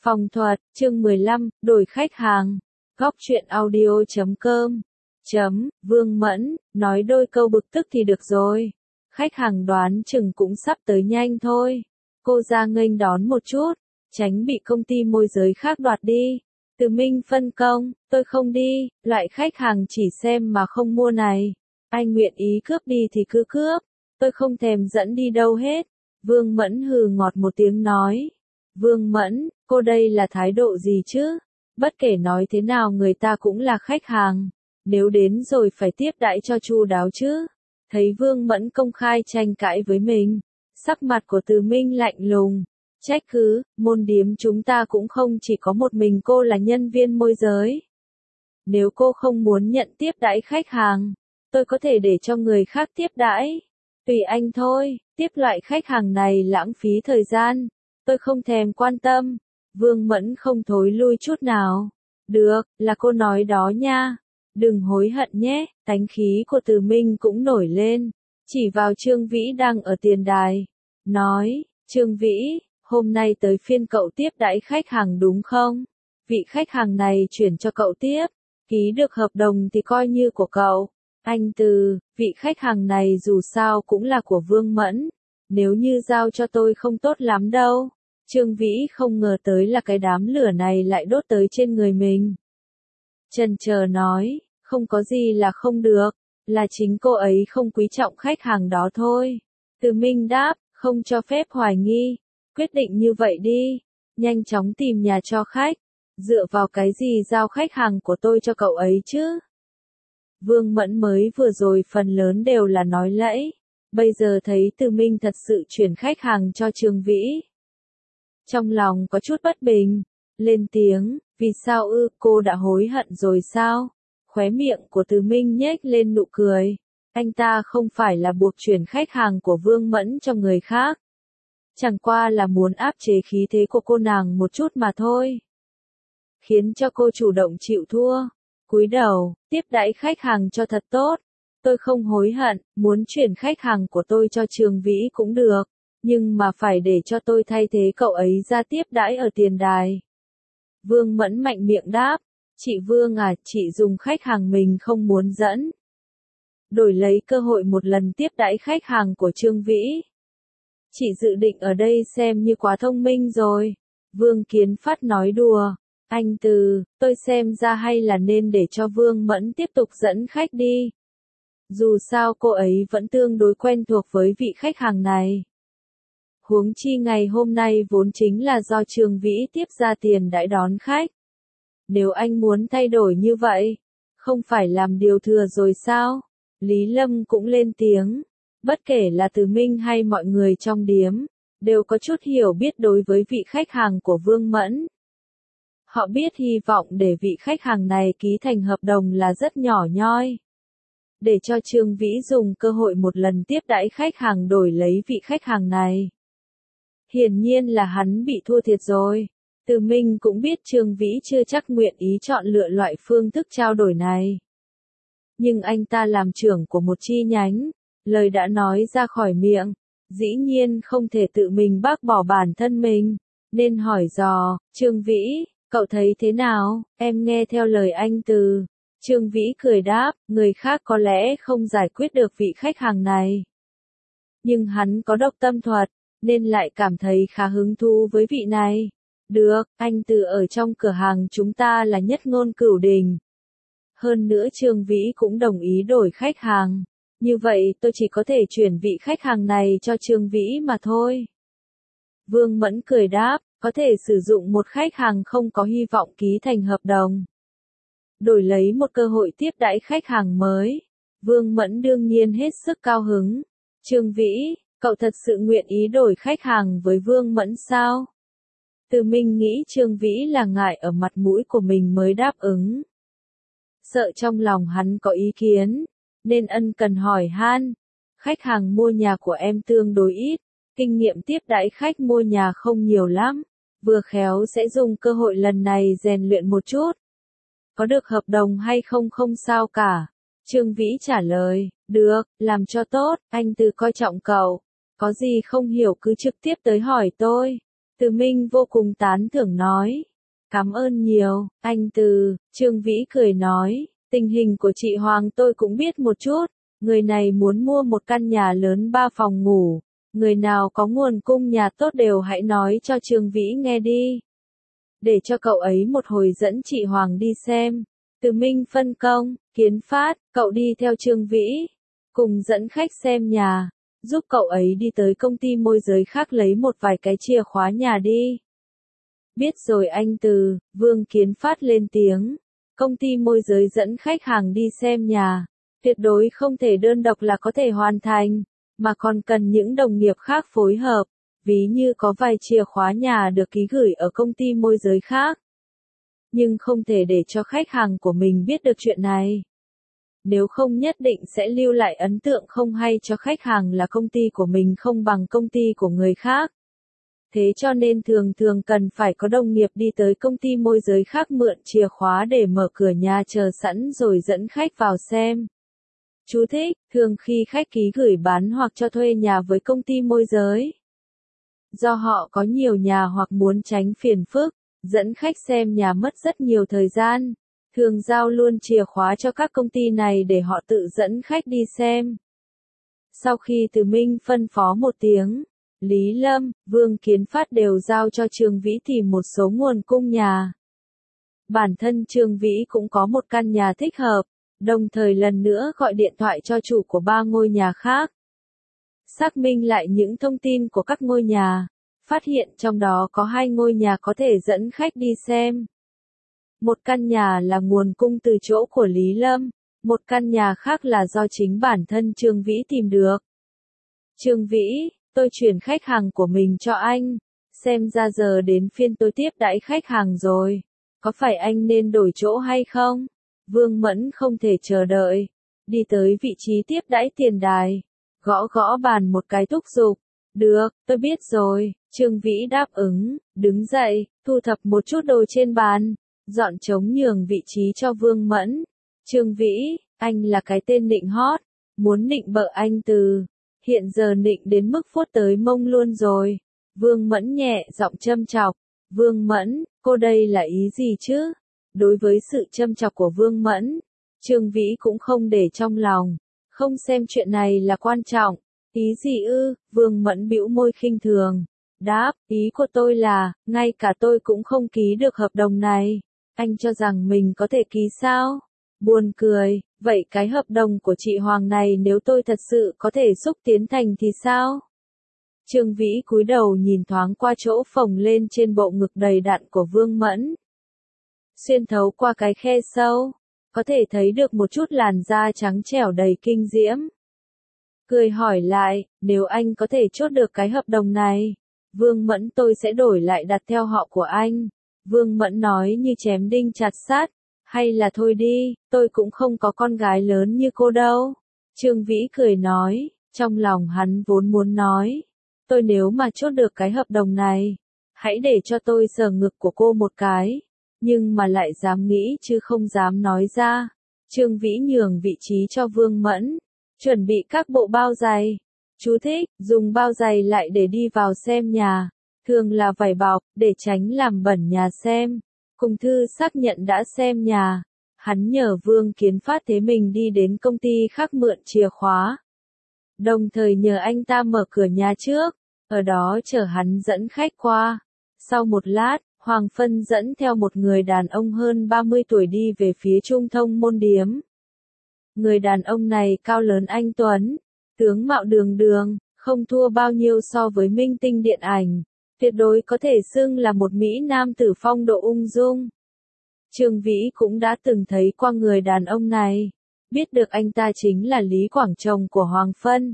Phòng thuật, chương 15, đổi khách hàng. Góc truyện audio.com. Vương Mẫn, nói đôi câu bực tức thì được rồi. Khách hàng đoán chừng cũng sắp tới nhanh thôi. Cô ra nghênh đón một chút, tránh bị công ty môi giới khác đoạt đi. Từ Minh phân công, tôi không đi, loại khách hàng chỉ xem mà không mua này. Anh nguyện ý cướp đi thì cứ cướp, tôi không thèm dẫn đi đâu hết. Vương Mẫn hừ ngọt một tiếng nói. Vương Mẫn, cô đây là thái độ gì chứ? Bất kể nói thế nào người ta cũng là khách hàng. Nếu đến rồi phải tiếp đãi cho chu đáo chứ. Thấy Vương Mẫn công khai tranh cãi với mình. Sắc mặt của Từ Minh lạnh lùng. Trách cứ, môn điếm chúng ta cũng không chỉ có một mình cô là nhân viên môi giới. Nếu cô không muốn nhận tiếp đãi khách hàng, tôi có thể để cho người khác tiếp đãi. Tùy anh thôi, tiếp loại khách hàng này lãng phí thời gian. Tôi không thèm quan tâm. Vương Mẫn không thối lui chút nào. Được, là cô nói đó nha. Đừng hối hận nhé. Tánh khí của Từ Minh cũng nổi lên. Chỉ vào Trương Vĩ đang ở tiền đài. Nói, Trương Vĩ, hôm nay tới phiên cậu tiếp đãi khách hàng đúng không? Vị khách hàng này chuyển cho cậu tiếp. Ký được hợp đồng thì coi như của cậu. Anh Từ, vị khách hàng này dù sao cũng là của Vương Mẫn. Nếu như giao cho tôi không tốt lắm đâu. Trương Vĩ không ngờ tới là cái đám lửa này lại đốt tới trên người mình. Chần chờ nói, không có gì là không được, là chính cô ấy không quý trọng khách hàng đó thôi. Từ Minh đáp, không cho phép hoài nghi, quyết định như vậy đi, nhanh chóng tìm nhà cho khách, dựa vào cái gì giao khách hàng của tôi cho cậu ấy chứ? Vương Mẫn mới vừa rồi phần lớn đều là nói lẫy, bây giờ thấy Từ Minh thật sự chuyển khách hàng cho Trương Vĩ. Trong lòng có chút bất bình, lên tiếng, vì sao ư, cô đã hối hận rồi sao? Khóe miệng của Từ Minh nhếch lên nụ cười, anh ta không phải là buộc chuyển khách hàng của Vương Mẫn cho người khác. Chẳng qua là muốn áp chế khí thế của cô nàng một chút mà thôi. Khiến cho cô chủ động chịu thua, cúi đầu, tiếp đãi khách hàng cho thật tốt. Tôi không hối hận, muốn chuyển khách hàng của tôi cho Trương Vĩ cũng được. Nhưng mà phải để cho tôi thay thế cậu ấy ra tiếp đãi ở tiền đài. Vương Mẫn mạnh miệng đáp, chị Vương à, chị dùng khách hàng mình không muốn dẫn. Đổi lấy cơ hội một lần tiếp đãi khách hàng của Trương Vĩ. Chị dự định ở đây xem như quá thông minh rồi. Vương Kiến Phát nói đùa, anh Từ, tôi xem ra hay là nên để cho Vương Mẫn tiếp tục dẫn khách đi. Dù sao cô ấy vẫn tương đối quen thuộc với vị khách hàng này. Huống chi ngày hôm nay vốn chính là do Trương Vĩ tiếp ra tiền đãi đón khách. Nếu anh muốn thay đổi như vậy, không phải làm điều thừa rồi sao? Lý Lâm cũng lên tiếng. Bất kể là Từ Minh hay mọi người trong điếm, đều có chút hiểu biết đối với vị khách hàng của Vương Mẫn. Họ biết hy vọng để vị khách hàng này ký thành hợp đồng là rất nhỏ nhoi. Để cho Trương Vĩ dùng cơ hội một lần tiếp đãi khách hàng đổi lấy vị khách hàng này. Hiển nhiên là hắn bị thua thiệt rồi. Từ Minh cũng biết Trương Vĩ chưa chắc nguyện ý chọn lựa loại phương thức trao đổi này. Nhưng anh ta làm trưởng của một chi nhánh, lời đã nói ra khỏi miệng, dĩ nhiên không thể tự mình bác bỏ bản thân mình, nên hỏi dò, Trương Vĩ, cậu thấy thế nào, em nghe theo lời anh Từ. Trương Vĩ cười đáp, người khác có lẽ không giải quyết được vị khách hàng này. Nhưng hắn có độc tâm thuật, nên lại cảm thấy khá hứng thú với vị này. Được, anh Từ ở trong cửa hàng chúng ta là nhất ngôn cửu đình. Hơn nữa Trương Vĩ cũng đồng ý đổi khách hàng. Như vậy tôi chỉ có thể chuyển vị khách hàng này cho Trương Vĩ mà thôi. Vương Mẫn cười đáp, có thể sử dụng một khách hàng không có hy vọng ký thành hợp đồng. Đổi lấy một cơ hội tiếp đãi khách hàng mới. Vương Mẫn đương nhiên hết sức cao hứng. Trương Vĩ, cậu thật sự nguyện ý đổi khách hàng với Vương Mẫn sao? Từ Minh nghĩ Trương Vĩ là ngại ở mặt mũi của mình mới đáp ứng. Sợ trong lòng hắn có ý kiến, nên ân cần hỏi han. Khách hàng mua nhà của em tương đối ít, kinh nghiệm tiếp đãi khách mua nhà không nhiều lắm. Vừa khéo sẽ dùng cơ hội lần này rèn luyện một chút. Có được hợp đồng hay không không sao cả. Trương Vĩ trả lời, được, làm cho tốt, anh Từ coi trọng cậu. Có gì không hiểu cứ trực tiếp tới hỏi tôi. Từ Minh vô cùng tán thưởng nói. Cảm ơn nhiều, anh Từ. Trương Vĩ cười nói, tình hình của chị Hoàng tôi cũng biết một chút. Người này muốn mua một căn nhà lớn 3 phòng ngủ. Người nào có nguồn cung nhà tốt đều hãy nói cho Trương Vĩ nghe đi. Để cho cậu ấy một hồi dẫn chị Hoàng đi xem. Từ Minh phân công, Kiến Phát, cậu đi theo Trương Vĩ. Cùng dẫn khách xem nhà. Giúp cậu ấy đi tới công ty môi giới khác lấy một vài cái chìa khóa nhà đi. Biết rồi anh Từ. Vương Kiến Phát lên tiếng. Công ty môi giới dẫn khách hàng đi xem nhà. Tuyệt đối không thể đơn độc là có thể hoàn thành, mà còn cần những đồng nghiệp khác phối hợp, ví như có vài chìa khóa nhà được ký gửi ở công ty môi giới khác. Nhưng không thể để cho khách hàng của mình biết được chuyện này. Nếu không nhất định sẽ lưu lại ấn tượng không hay cho khách hàng là công ty của mình không bằng công ty của người khác. Thế cho nên thường thường cần phải có đồng nghiệp đi tới công ty môi giới khác mượn chìa khóa để mở cửa nhà chờ sẵn rồi dẫn khách vào xem. Chú thích, thường khi khách ký gửi bán hoặc cho thuê nhà với công ty môi giới. Do họ có nhiều nhà hoặc muốn tránh phiền phức, dẫn khách xem nhà mất rất nhiều thời gian, thường giao luôn chìa khóa cho các công ty này để họ tự dẫn khách đi xem. Sau khi Từ Minh phân phó một tiếng, Lý Lâm, Vương Kiến Phát đều giao cho Trương Vĩ tìm một số nguồn cung nhà. Bản thân Trương Vĩ cũng có một căn nhà thích hợp, đồng thời lần nữa gọi điện thoại cho chủ của 3 ngôi nhà khác. Xác minh lại những thông tin của các ngôi nhà, phát hiện trong đó có 2 ngôi nhà có thể dẫn khách đi xem. Một căn nhà là nguồn cung từ chỗ của Lý Lâm, một căn nhà khác là do chính bản thân Trương Vĩ tìm được. Trương Vĩ, tôi chuyển khách hàng của mình cho anh, xem ra giờ đến phiên tôi tiếp đãi khách hàng rồi, có phải anh nên đổi chỗ hay không? Vương Mẫn không thể chờ đợi, đi tới vị trí tiếp đãi tiền đài, gõ gõ bàn một cái thúc giục. Được, tôi biết rồi. Trương Vĩ đáp ứng, đứng dậy, thu thập một chút đồ trên bàn, dọn trống nhường vị trí cho Vương Mẫn. Trương Vĩ, anh là cái tên nịnh hót, muốn nịnh bợ anh Từ. Hiện giờ nịnh đến mức phốt tới mông luôn rồi. Vương Mẫn nhẹ giọng châm chọc. Vương Mẫn, cô đây là ý gì chứ? Đối với sự châm chọc của Vương Mẫn, Trương Vĩ cũng không để trong lòng, không xem chuyện này là quan trọng. Ý gì ư? Vương Mẫn bĩu môi khinh thường. Đáp, ý của tôi là, ngay cả tôi cũng không ký được hợp đồng này. Anh cho rằng mình có thể ký sao? Buồn cười, vậy cái hợp đồng của chị Hoàng này nếu tôi thật sự có thể xúc tiến thành thì sao? Trương Vĩ cúi đầu nhìn thoáng qua chỗ phồng lên trên bộ ngực đầy đặn của Vương Mẫn. Xuyên thấu qua cái khe sâu, có thể thấy được một chút làn da trắng trẻo đầy kinh diễm. Cười hỏi lại, nếu anh có thể chốt được cái hợp đồng này, Vương Mẫn tôi sẽ đổi lại đặt theo họ của anh. Vương Mẫn nói như chém đinh chặt sắt, hay là thôi đi, tôi cũng không có con gái lớn như cô đâu. Trương Vĩ cười nói, trong lòng hắn vốn muốn nói, tôi nếu mà chốt được cái hợp đồng này, hãy để cho tôi sờ ngực của cô một cái, nhưng mà lại dám nghĩ chứ không dám nói ra. Trương Vĩ nhường vị trí cho Vương Mẫn, chuẩn bị các bộ bao giày. Chú thích, dùng bao giày lại để đi vào xem nhà, thường là vải bọc, để tránh làm bẩn nhà xem. Cùng thư xác nhận đã xem nhà, hắn nhờ Vương Kiến Phát thế mình đi đến công ty khác mượn chìa khóa. Đồng thời nhờ anh ta mở cửa nhà trước, ở đó chờ hắn dẫn khách qua. Sau một lát, Hoàng Phân dẫn theo một người đàn ông hơn 30 tuổi đi về phía Trung Thông Môn Điếm. Người đàn ông này cao lớn anh tuấn, tướng mạo đường đường, không thua bao nhiêu so với minh tinh điện ảnh, tuyệt đối có thể xưng là một mỹ nam tử phong độ ung dung. Trương Vĩ cũng đã từng thấy qua người đàn ông này, biết được anh ta chính là Lý Quảng chồng của Hoàng Phân.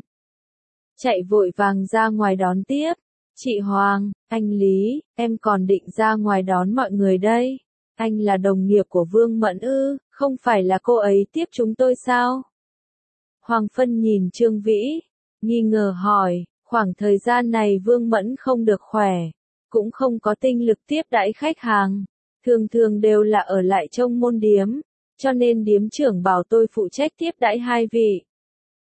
Chạy vội vàng ra ngoài đón tiếp. Chị Hoàng, anh Lý, em còn định ra ngoài đón mọi người đây. Anh là đồng nghiệp của Vương Mẫn ư, không phải là cô ấy tiếp chúng tôi sao? Hoàng Phân nhìn Trương Vĩ, nghi ngờ hỏi, khoảng thời gian này Vương Mẫn không được khỏe, cũng không có tinh lực tiếp đãi khách hàng, thường thường đều là ở lại trong môn điếm, cho nên điếm trưởng bảo tôi phụ trách tiếp đãi 2 vị.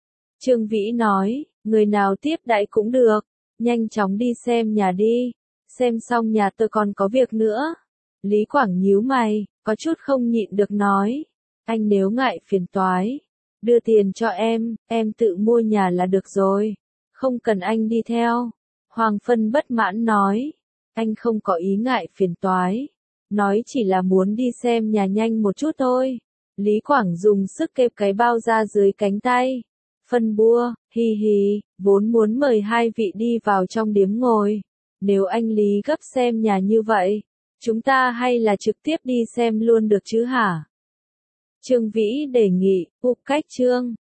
Trương Vĩ nói, người nào tiếp đãi cũng được, nhanh chóng đi xem nhà đi, xem xong nhà tôi còn có việc nữa. Lý Quảng nhíu mày, có chút không nhịn được nói. Anh nếu ngại phiền toái, đưa tiền cho em tự mua nhà là được rồi. Không cần anh đi theo. Hoàng Phân bất mãn nói. Anh không có ý ngại phiền toái. Nói chỉ là muốn đi xem nhà nhanh một chút thôi. Lý Quảng dùng sức kẹp cái bao ra dưới cánh tay. Phân bua, hi hi, vốn muốn mời hai vị đi vào trong điếm ngồi. Nếu anh Lý gấp xem nhà như vậy, chúng ta hay là trực tiếp đi xem luôn được chứ hả? Trương Vĩ đề nghị, cách Trương.